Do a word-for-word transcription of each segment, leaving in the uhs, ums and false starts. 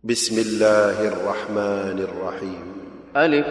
بسم الله الرحمن الرحيم. ألف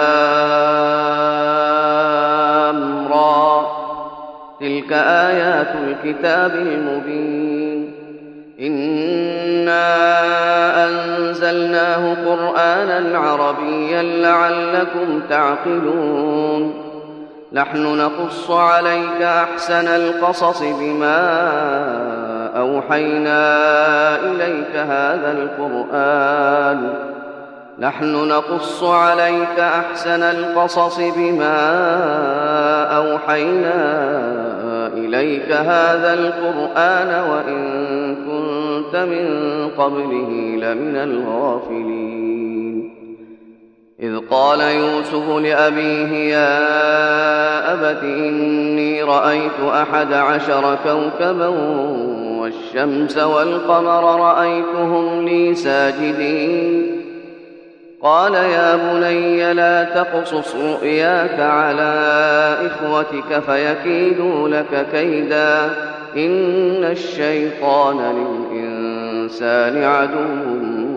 لام را، تلك آيات الكتاب المبين. إنا أنزلناه قرآنا عربيا لعلكم تعقلون. نحن نقص عليك أحسن القصص بما أوحينا إليك هذا القرآن نحن نقص عليك أحسن القصص بما أوحينا إليك هذا القرآن وإن كنت من قبله لمن الغافلين. إذ قال يوسف لأبيه يا أبت إني رأيت أحد عشر كوكبا والشمس والقمر رأيتهم لي ساجدين. قال يا بني لا تقصص رؤياك على إخوتك فيكيدوا لك كيدا إن الشيطان للإنسان عدو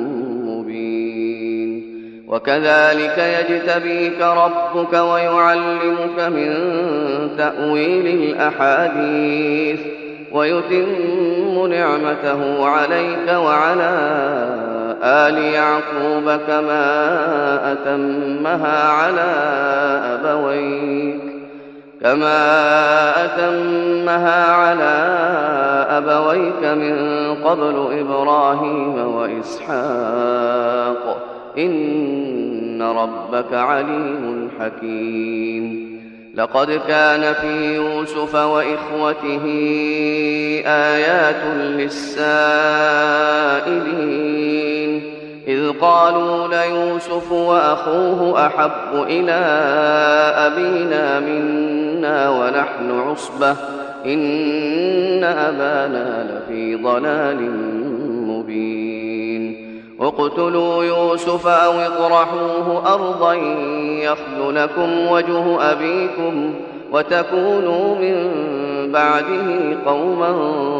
مبين. وكذلك يجتبيك ربك ويعلمك من تأويل الأحاديث ويتم نعمته عليك وعلى آل يعقوب كما أتمها على أبويك كما أتمها على أبويك من قبل إبراهيم وإسحاق إن ربك عليم حكيم. لقد كان في يوسف وإخوته آيات للسائلين إذ قالوا ليوسف وأخوه أحب إلى أبينا منا ونحن عصبة إن أبانا لفي ضلال مبين. اقتلوا يوسف أو اطرحوه أرضا يخل لكم وجه أبيكم وتكونوا من بعده قوما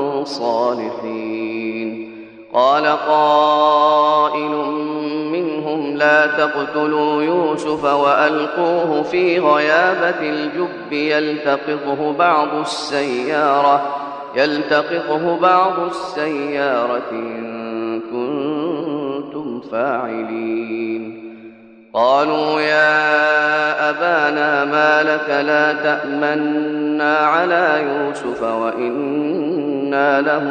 صالحين. قال قائل منهم لا تقتلوا يوسف وألقوه في غيابة الجب يلتقطه بعض السيارة يلتقطه بعض السيارة إن كنتم فاعلين. قالوا يا أبانا ما لك لا تأمنا على يوسف وإنا له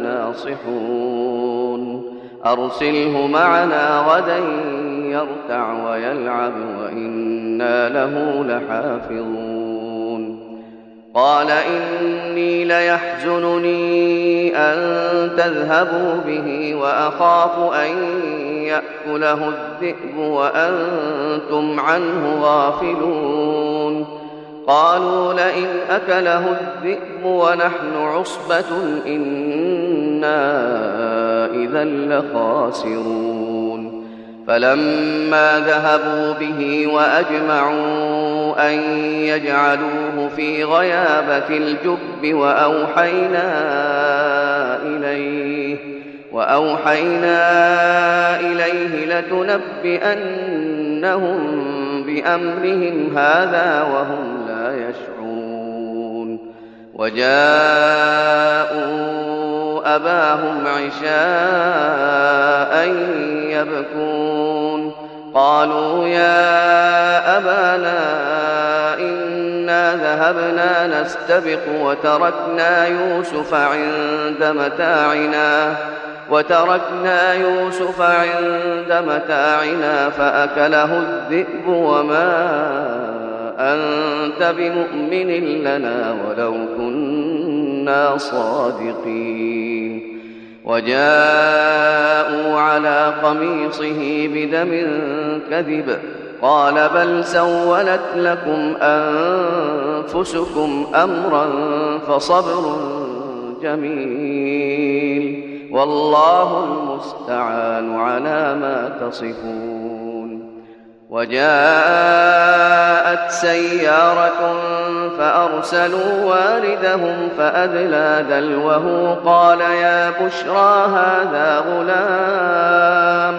لناصحون. أرسله معنا غدا يرتع ويلعب وإنا له لحافظون. قال إني ليحزنني أن تذهبوا به وأخاف أن يأكله الذئب وأنتم عنه غافلون. قالوا لئن أكله الذئب ونحن عصبة إنا إذا لخاسرون. فلما ذهبوا به وأجمعوا أن يجعلوه في غيابة الجب وأوحينا إليه وأوحينا إليه لتنبئنهم بأمرهم هذا وهم لا يشعرون. وجاءوا أباهم عشاء يبكون. قالوا يا أبانا إنا ذهبنا نستبق وتركنا يوسف عند متاعنا وتركنا يوسف عند متاعنا فأكله الذئب وما أنت بمؤمن لنا ولو كنا صادقين. وجاءوا على قميصه بدم كذب قال بل سولت لكم أنفسكم أمرا فصبر جميل والله المستعان على ما تصفون. وجاءت سيارة فأرسلوا واردهم فأدلى دلوه قال يا بشرى هذا غلام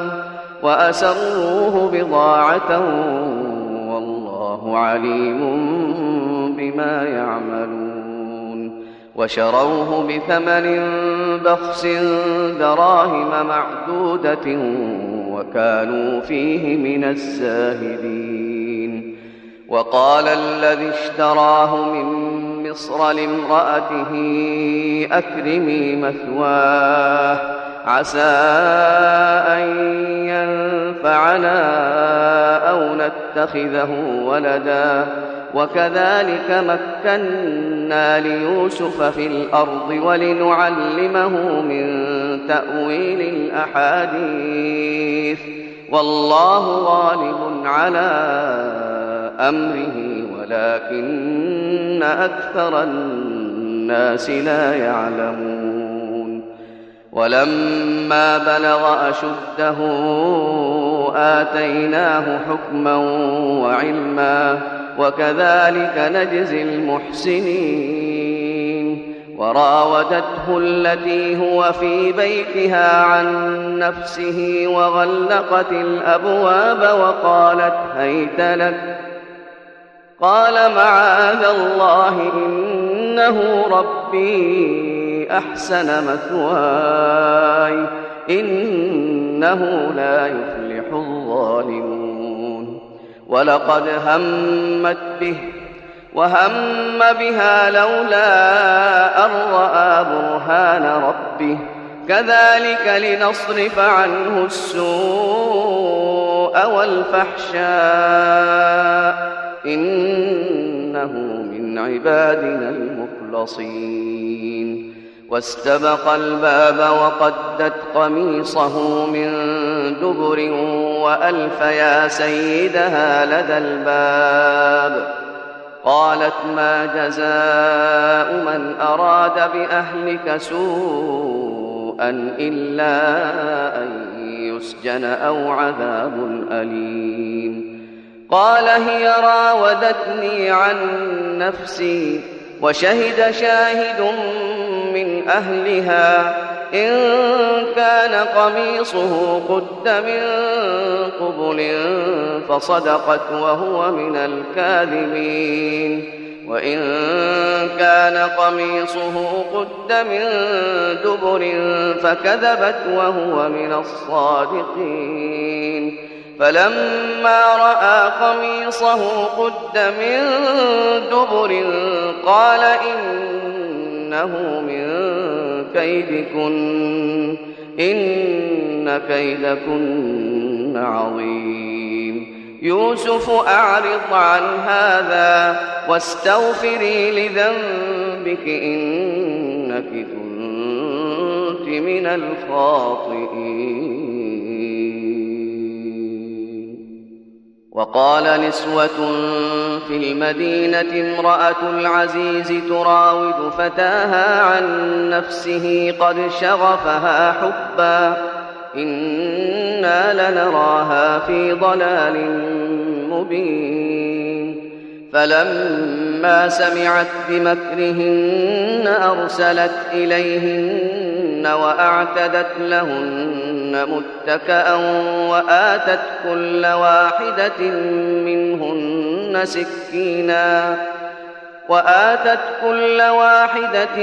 وأسروه بضاعة والله عليم بما يعملون. وشروه بثمن بخس دراهم معدودة وكانوا فيه من الزاهدين. وقال الذي اشتراه من مصر لامرأته أكرمي مثواه عسى أن ينفعنا أو نتخذه ولدا وكذلك مكنا ليوسف في الأرض ولنعلمه من تأويل الأحاديث والله غالب على أمره ولكن أكثر الناس لا يعلمون. ولما بلغ أشده آتيناه حكما وعلما وكذلك نجزي المحسنين. وراودته التي هو في بيتها عن نفسه وغلقت الأبواب وقالت هيت لك قال معاذ الله إنه ربي أحسن مثواي إنه لا يفلح الظالمون. ولقد همت به وهم بها لولا أن رأى برهان ربه كذلك لنصرف عنه السوء والفحشاء إنه من عبادنا المخلصين. واستبق الباب وقدت قميصه من دبر وألف يا سيدها لدى الباب. قالت ما جزاء من أراد بأهلك سوءا إلا أن يسجن أو عذاب أليم. قال هي راودتني عن نفسي وشهد شاهد من أهلها إن كان قميصه قد من قبل فصدقت وهو من الكاذبين وإن كان قميصه قد من دبر فكذبت وهو من الصادقين. فلما رأى قميصه قد من دبر قال إنه من كيدكن إن كيدكن عظيم. يوسف أعرض عن هذا واستغفري لذنبك إنك كنت من الخاطئين. وقال نسوة في المدينة امرأة العزيز تراود فتاها عن نفسه قد شغفها حبا إنا لنراها في ضلال مبين. فلما سمعت بمكرهن أرسلت إليهن وأعتدت لهن متكأ وآتت كل واحدة منهن سكينا وآتت كل واحدة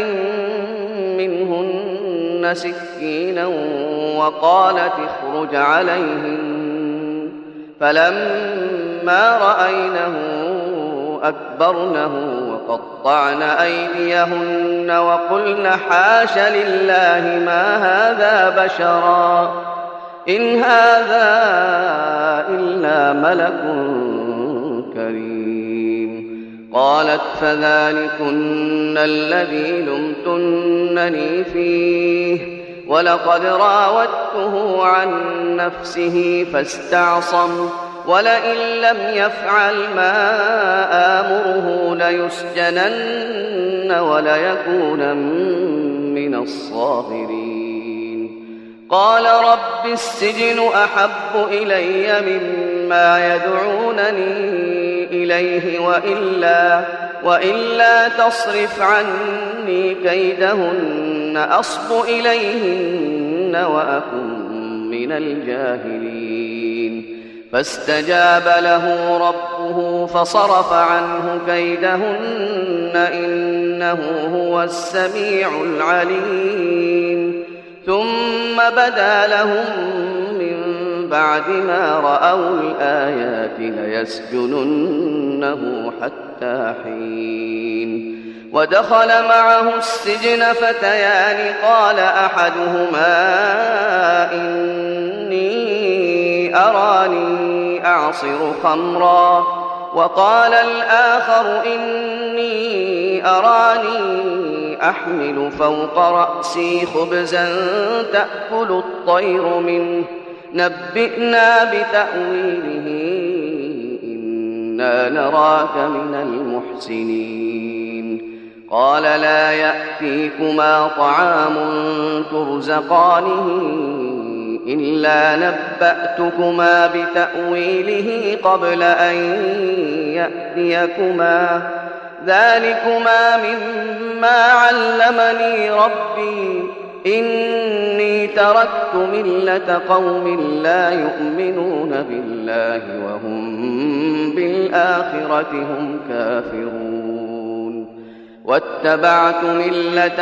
منهن سكينا وقالت اخرج عليهن. فلما رأينه أكبرنه وقطعن أيديهن وقلن حاش لله ما هذا بشرا إن هذا إلا ملك كريم. قالت فذلكن الذي لمتنني فيه ولقد راودته عن نفسه فاستعصم ولئن لم يفعل ما آمره ليسجنن وليكونن من الصاغرين. قال رب السجن أحب إلي مما يدعونني إليه وإلا, وإلا تصرف عني كيدهن أصب إليهن وأكن من الجاهلين فاستجاب له ربه فصرف عنه كيدهن إنه هو السميع العليم ثم بدا لهم من بعد ما رأوا الآيات ليسجننه حتى حين ودخل معه السجن فتيان قال أحدهما إني أراني أعصر خمرا وقال الآخر إني أراني أحمل فوق رأسي خبزا تأكل الطير منه نبئنا بتأويله إنا نراك من المحسنين قال لا يأتيكما طعام ترزقانه إلا نبأتكما بتأويله قبل أن يأتيكما ذلكما مما علمني ربي إني تركت ملة قوم لا يؤمنون بالله وهم بالآخرة هم كافرون واتبعت ملة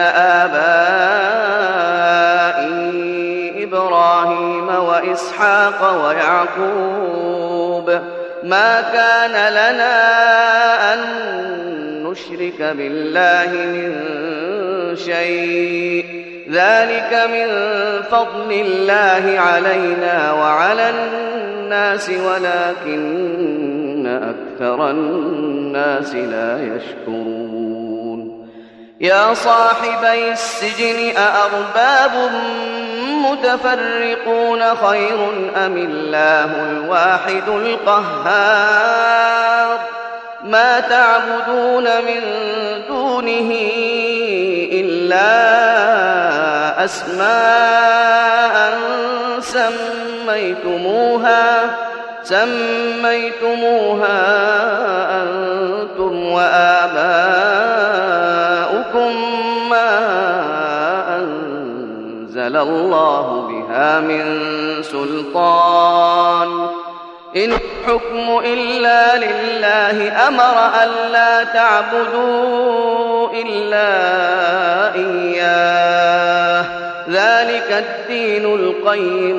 آبائي إبراهيم وإسحاق ويعقوب ما كان لنا أن نشرك بالله من شيء ذلك من فضل الله علينا وعلى الناس ولكن أكثر الناس لا يشكرون يا صاحبي السجن أأرباب متفرقون خير أم الله الواحد القهار ما تعبدون من دونه إلا أسماء سميتموها سميتموها أنتم وآباؤكم ما أنزل الله بها من سلطان إن الحكم إلا لله أمر ألا تعبدوا إلا إياه ذلك الدين القيم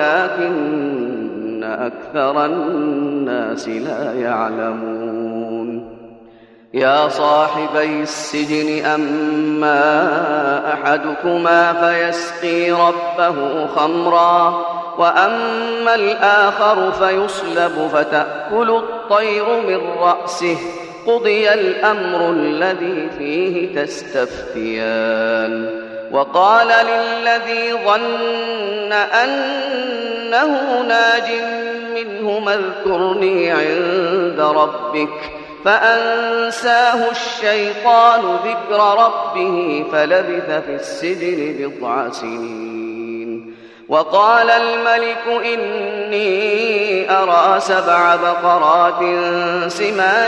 ولكن أكثر الناس لا يعلمون يا صاحبي السجن أما أحدكما فيسقي ربه خمرا وأما الآخر فيصلب فتأكل الطير من رأسه قضي الأمر الذي فيه تستفتيان وقال للذي ظن أنه ناج منهما اذكرني عند ربك فأنساه الشيطان ذكر ربه فلبث في السجن بضع سنين وقال الملك إني أرى سبع بقرات سمان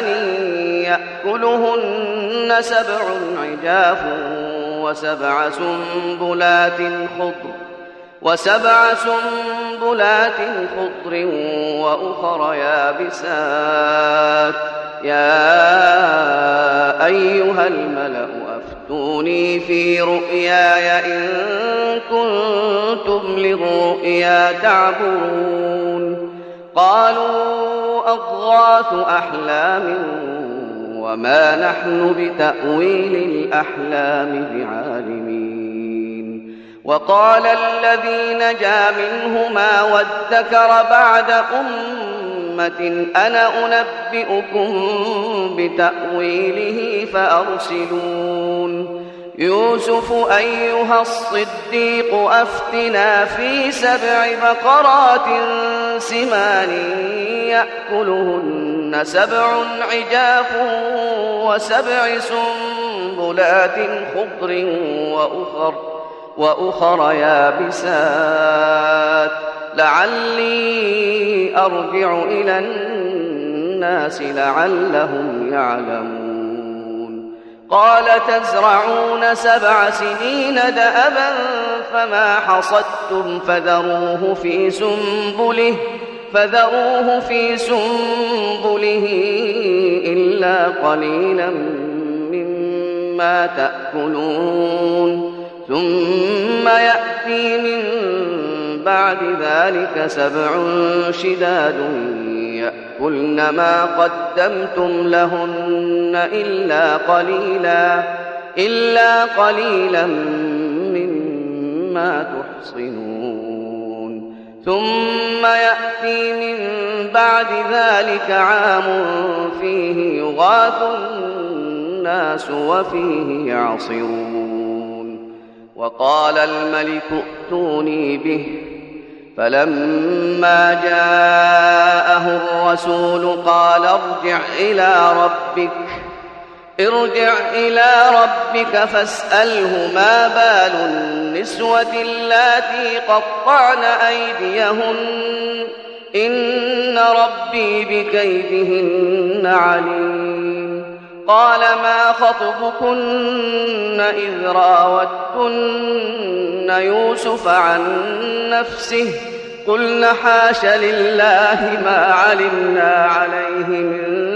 يأكلهن سبع عجاف وسبع سنبلات خضر وسبع سنبلات خضر وأخر يابسات يا أيها الملأ أفتوني في رؤياي إن كنتم للرؤيا تعبرون قالوا أضغاث أحلام وما نحن بتأويل الأحلام بعالمين وقال الذي نجا منهما وادكر بعد أمة أنا أنبئكم بتأويله فأرسلون يوسف أيها الصديق أفتنا في سبع بقرات سمان يأكلهن سبع عجاف وسبع سنبلات خضر وأخر وأخر يابسات لعلي أرجع إلى الناس لعلهم يعلمون قال تزرعون سبع سنين دأبا فما حصدتم فذروه في سنبله فذروه في سنبله إلا قليلا مما تأكلون ثم يأتي من بعد ذلك سبع شداد يأكلن ما قدمتم لهن إلا قليلا إلا قليلا مما تحصنون ثم يأتي من بعد ذلك عام فيه يغاث الناس وفيه يعصرون وقال الملك ائتوني به فلما جاءه الرسول قال ارجع إلى ربك ارجع إلى ربك فاسأله ما بال النسوة اللاتي قطعن أيديهن إن ربي بكيدهن عليم قال ما خطبكن إذ راوتن يوسف عن نفسه قلن حاش لله ما علمنا عليه من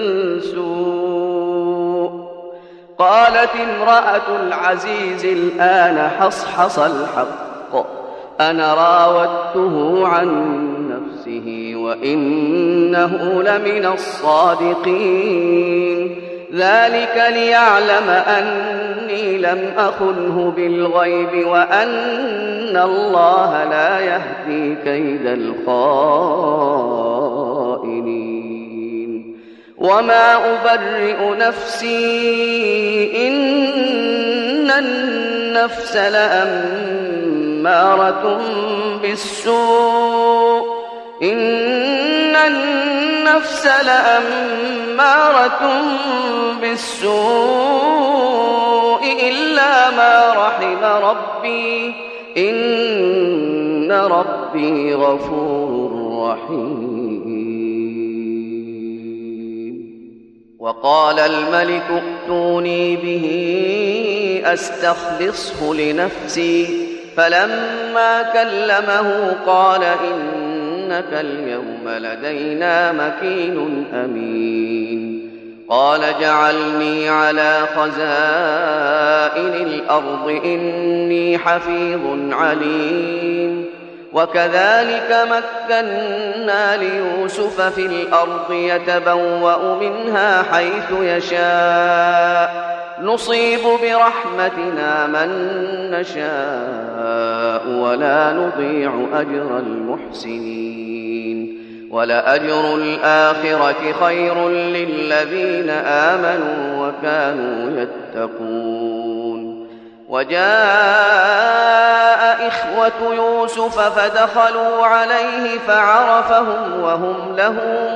قالت امرأة العزيز الآن حصحص الحق أنا راودته عن نفسه وإنه لمن الصادقين ذلك ليعلم أني لم أخنه بالغيب وأن الله لا يهدي كيد الخائنين وما أبرئ نفسي إن النفس لأمارة بالسوء إن النفس لأمارة بالسوء إلا ما رحم ربي إن ربي غفور رحيم وقال الملك ائتوني به أستخلصه لنفسي فلما كلمه قال إنك اليوم لدينا مكين أمين قال اجعلني على خزائن الأرض إني حفيظ عليم وكذلك مكنا ليوسف في الأرض يتبوأ منها حيث يشاء نصيب برحمتنا من نشاء ولا نضيع أجر المحسنين ولأجر الآخرة خير للذين آمنوا وكانوا يتقون وجاء إخوة يوسف فدخلوا عليه فعرفهم وهم له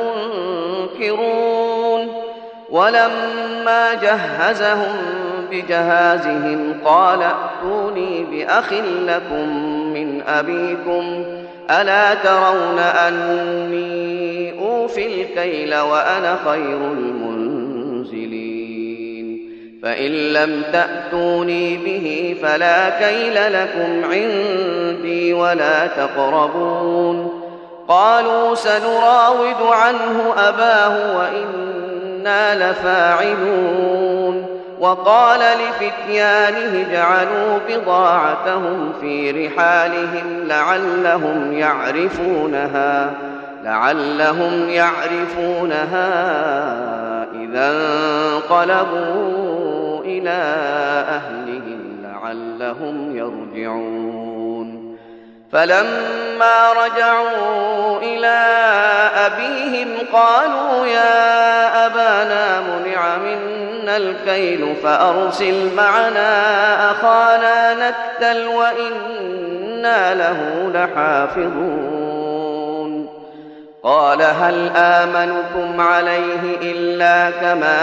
منكرون ولما جهزهم بجهازهم قال ائتوني بأخ لكم من أبيكم ألا ترون أني أوفي الكيل وأنا خير المنزلين فإن لم تأتوني به فلا كيل لكم عندي ولا تقربون قالوا سنراود عنه أباه وإنا لفاعلون وقال لفتيانه اجعلوا بضاعتهم في رحالهم لعلهم يعرفونها لعلهم يعرفونها إذا انقلبوا إلى أهلهم لعلهم يرجعون فلما رجعوا إلى أبيهم قالوا يا أبانا منع منا الكيل فأرسل معنا أخانا نكتل وإنا له لحافظون قال هل آمنكم عليه إلا كما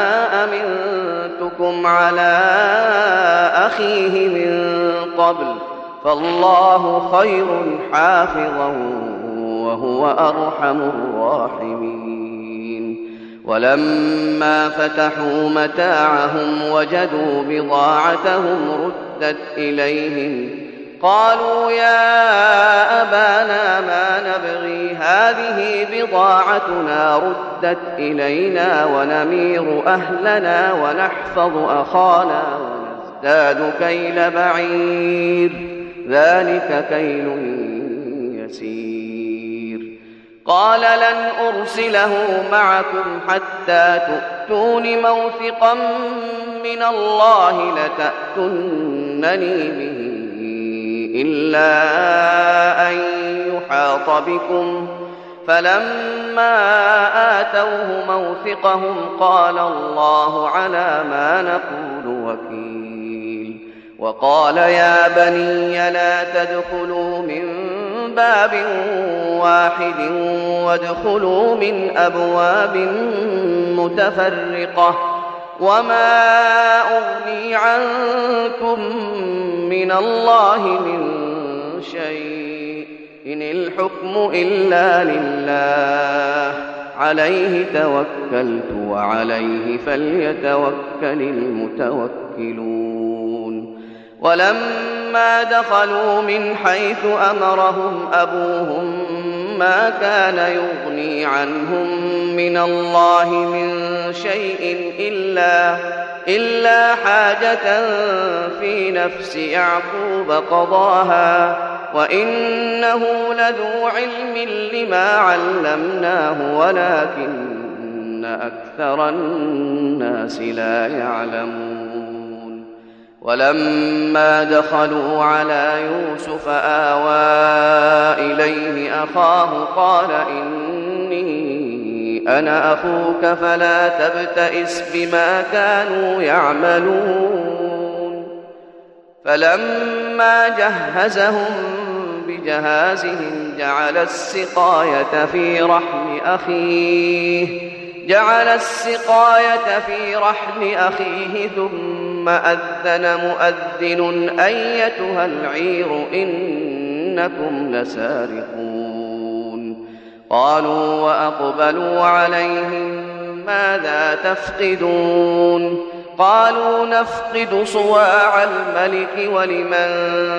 أمنتكم على أخيه من قبل فالله خير حافظا وهو أرحم الراحمين ولما فتحوا متاعهم وجدوا بضاعتهم ردت إليهم قالوا يا أبانا ما نبغي هذه بضاعتنا ردت إلينا ونمير أهلنا ونحفظ أخانا ونزداد كيل بعير ذلك كيل يسير. قال لن أرسله معكم حتى تؤتون موثقا من الله لتأتونني به إلا أن يحاط بكم. فلما آتوه موثقهم قال الله على ما نقول وكيل. وقال يا بني لا تدخلوا من باب واحد وادخلوا من أبواب متفرقة وما أغني عنكم من الله من شيء إن الحكم إلا لله عليه توكلت وعليه فليتوكل المتوكلون. ولما دخلوا من حيث أمرهم أبوهم ما كان يغني عنهم من الله من شيء إلا, إلا حاجة في نفس يعقوب قضاها وإنه لذو علم لما علمناه ولكن أكثر الناس لا يعلمون. ولما دخلوا على يوسف آوى إليه أخاه قال إني أنا أخوك فلا تبتئس بما كانوا يعملون. فلما جهزهم بجهازهم جعل السقاية في رحل أخيه جعل السقاية في رحل أخيه ثم أذن مؤذن أيتها العير إنكم لسارقون. قالوا وأقبلوا عليهم ماذا تفقدون؟ قالوا نفقد صواع الملك ولمن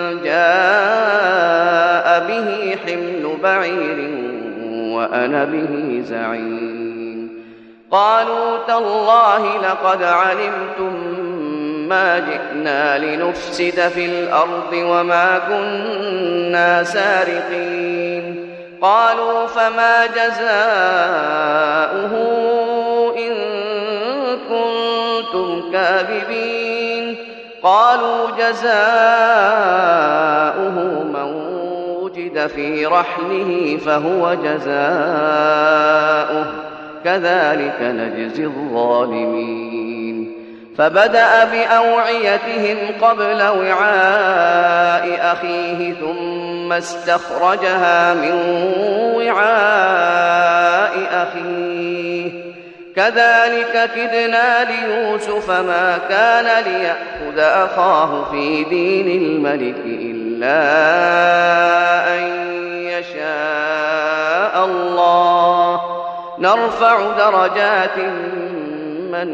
جاء به حمل بعير وأنا به زعيم. قالوا تالله لقد علمتم ما جئنا لنفسد في الأرض وما كنا سارقين. قالوا فما جزاؤه إن كنتم كاذبين؟ قالوا جزاؤه من وجد في رحله فهو جزاؤه كذلك نجزي الظالمين. فبدأ بأوعيتهم قبل وعاء أخيه ثم استخرجها من وعاء أخيه كذلك كدنا ليوسف ما كان ليأخذ أخاه في دين الملك إلا أن يشاء الله نرفع درجات من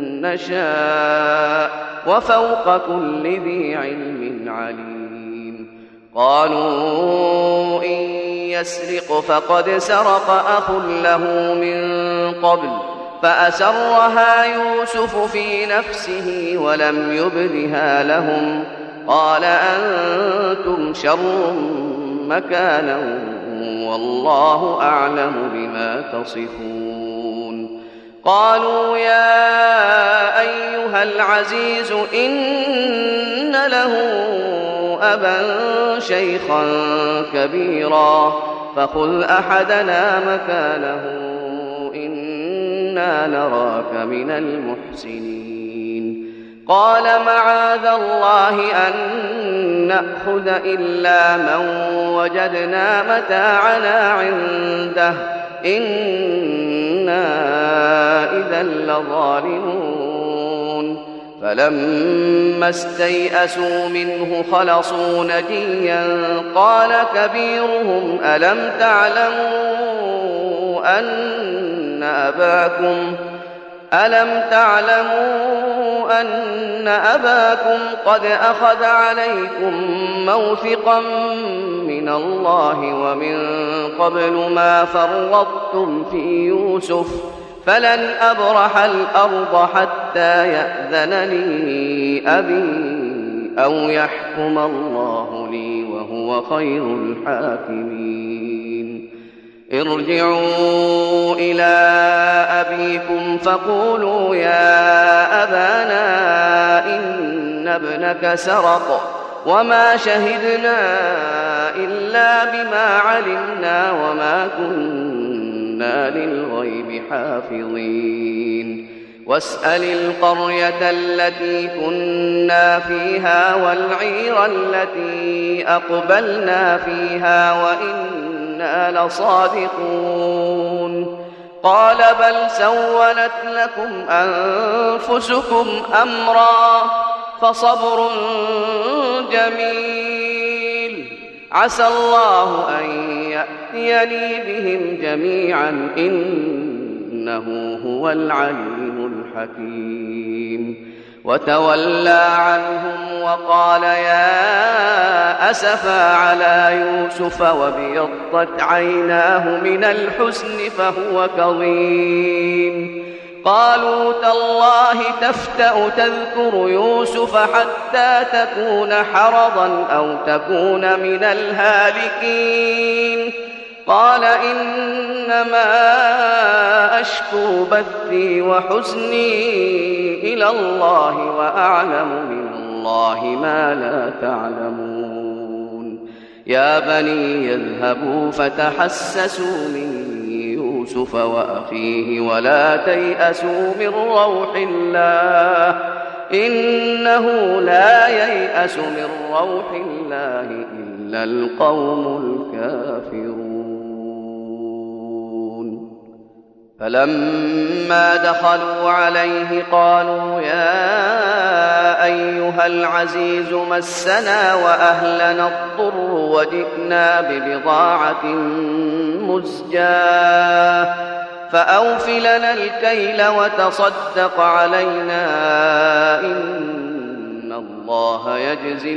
نشاء وفوق كل ذي علم عليم. قالوا إن يسرق فقد سرق أخ له من قبل فأسرها يوسف في نفسه ولم يبدها لهم قال أنتم شر مكانا والله أعلم بما تصفون. قالوا يا أيها العزيز إن له أبا شيخا كبيرا فخذ أحدنا مكانه إنا نراك من المحسنين. قال معاذ الله أن نأخذ إلا من وجدنا متاعنا عنده إنا إذا لظالمون. فلما استيئسوا منه خلصوا نجيا قال كبيرهم ألم تعلموا أن أباكم ألم تعلموا أن أباكم قد أخذ عليكم موثقا من الله ومن قبل ما فرطتم في يوسف فلن أبرح الأرض حتى يأذن لي أبي أو يحكم الله لي وهو خير الحاكمين ارجعوا إلى أبيكم فقولوا يا أبانا إن ابنك سرق وما شهدنا إلا بما علمنا وما كنا للغيب حافظين واسأل القرية التي كنا فيها والعير التي أقبلنا فيها وإنا لصادقون قال بل سولت لكم أنفسكم أمرا فصبر جميل عسى الله أن يأتيني بهم جميعا إنه هو العليم الحكيم وتولى عنهم وقال يا أسفا على يوسف وابيضت عيناه من الحزن فهو كظيم قالوا تالله تفتأ تذكر يوسف حتى تكون حرضا أو تكون من الهالكين قال إنما أشكو بثي وحزني إلى الله وأعلم من الله ما لا تعلمون يا بني يذهبوا فتحسسوا من يوسف وأخيه ولا تيأسوا من روح الله إنه لا ييأس من روح الله إلا القوم الكافرون فلما دخلوا عليه قالوا يا أيها العزيز مسنا وأهلنا الضر وجئنا ببضاعة مزجاة فأوف لنا الكيل وتصدق علينا إن الله يجزي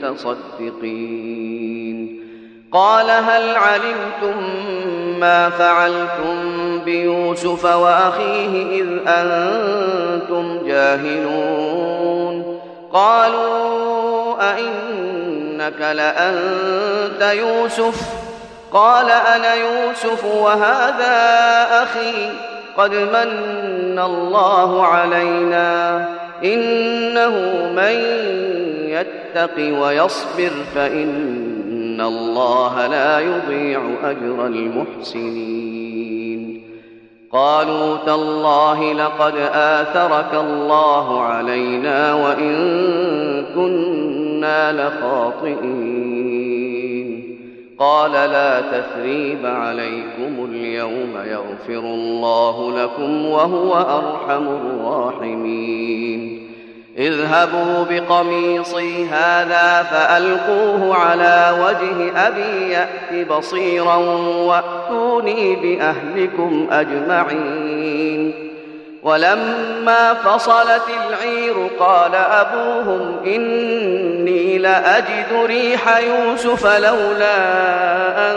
المتصدقين قال هل علمتم ما فعلتم بيوسف وأخيه إذ أنتم جاهلون قالوا أئنك لأنت يوسف قال أنا يوسف وهذا أخي قد من الله علينا إنه من يتق ويصبر فإن الله لا يضيع أجر المحسنين قالوا تالله لقد آثرك الله علينا وإن كنا لخاطئين قال لا تثريب عليكم اليوم يغفر الله لكم وهو أرحم الراحمين اذهبوا بقميصي هذا فألقوه على وجه أبي يأت بصيرا وأتوني بأهلكم أجمعين ولما فصلت العير قال أبوهم إني لأجد ريح يوسف لولا أن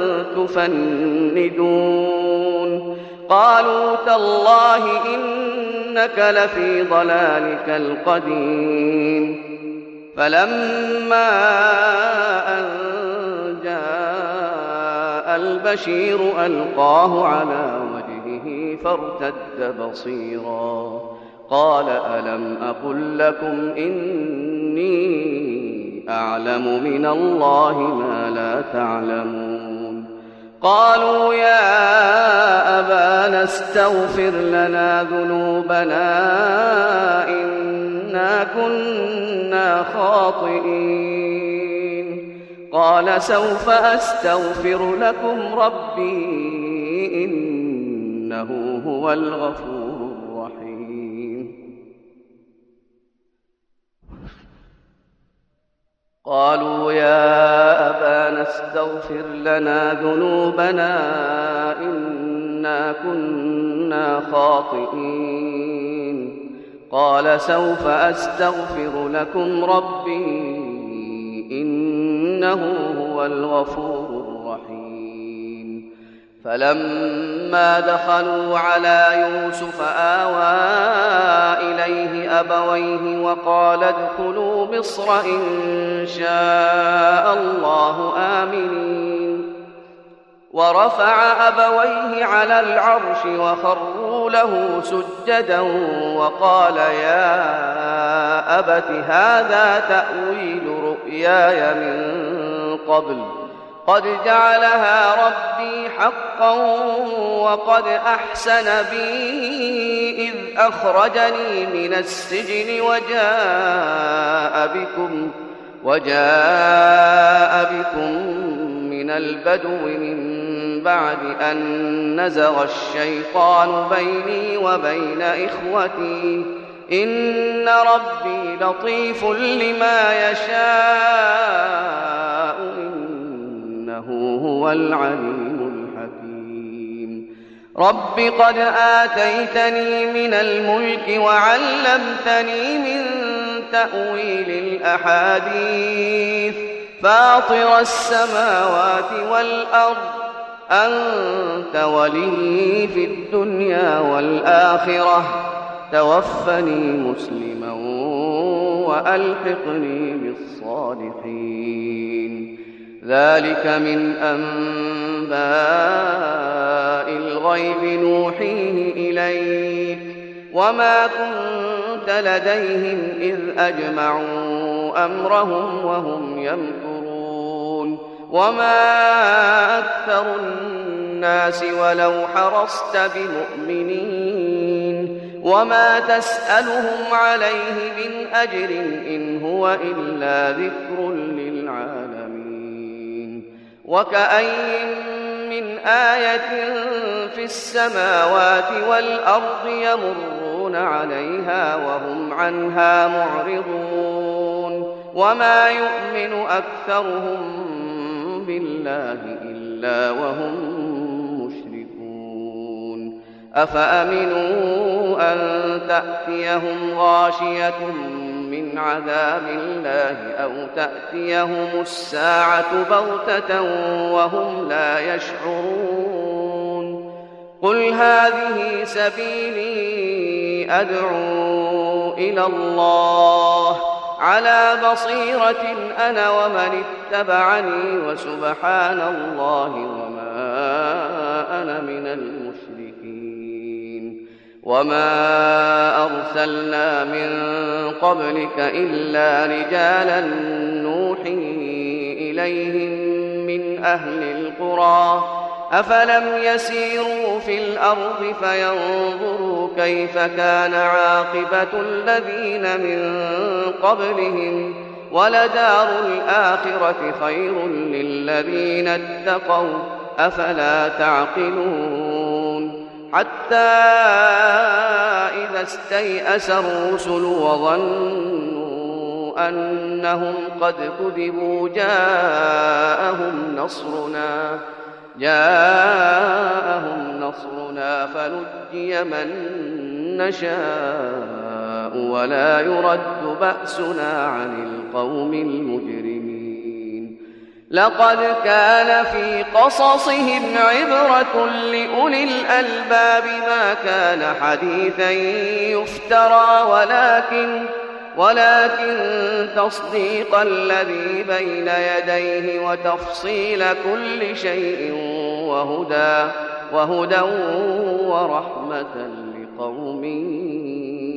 تفندون قالوا تالله إنك لفي ضلالك القديم فلما أن جاء البشير ألقاه على وجهه فارتد بصيرا قال ألم أقل لكم إني أعلم من الله ما لا تعلمون قالوا يا أبانا استغفر لنا ذنوبنا إنا كنا خاطئين قال سوف أستغفر لكم ربي إنه هو الغفور الرحيم قالوا يا أبانا استغفر لنا ذنوبنا إنا إنا كنا خاطئين قال سوف أستغفر لكم ربي إنه هو الغفور الرحيم فلما دخلوا على يوسف آوى إليه أبويه وقال ادخلوا مصر إن شاء الله آمنين ورفع أبويه على العرش وخروا له سجدا وقال يا أبت هذا تأويل رؤياي من قبل قد جعلها ربي حقا وقد أحسن بي إذ أخرجني من السجن وجاء بكم, وجاء بكم من البدو من بعد أن نزغ الشيطان بيني وبين إخوتي إن ربي لطيف لما يشاء إنه هو العليم الحكيم رب قد آتيتني من الملك وعلمتني من تأويل الأحاديث فاطر السماوات والأرض أنت ولي في الدنيا والآخرة توفني مسلما وألحقني بالصالحين ذلك من أنباء الغيب نوحيه إليك وما كنت لديهم إذ أجمعوا أمرهم وهم يمكرون وما أكثر الناس ولو حرصت بمؤمنين وما تسألهم عليه من أجر إن هو إلا ذكر للعالمين وكأين من آية في السماوات والأرض يمرون عليها وهم عنها معرضون وما يؤمن أكثرهم بالله إلا وهم مشركون أفأمنوا أن تأتيهم غاشية من عذاب الله أو تأتيهم الساعة بغتة وهم لا يشعرون قل هذه سبيلي أدعو إلى الله على بصيرة أنا ومن اتبعني وسبحان الله وما أنا من المشركين وما أرسلنا من قبلك إلا رجالا نوحي إليهم من أهل القرى أفلم يسيروا في الأرض فينظروا كيف كان عاقبة الذين من قبلهم ولدار الآخرة خير للذين اتقوا أفلا تعقلون حتى إذا استيأس الرسل وظنوا أنهم قد كذبوا جاءهم نصرنا جاءهم نصرنا فنجي من نشاء ولا يرد بأسنا عن القوم المجرمين لقد كان في قصصهم عبرة لأولي الألباب ما كان حديثا يفترى ولكن ولكن تصديق الذي بين يديه وتفصيل كل شيء وهدى وهدى ورحمة لقوم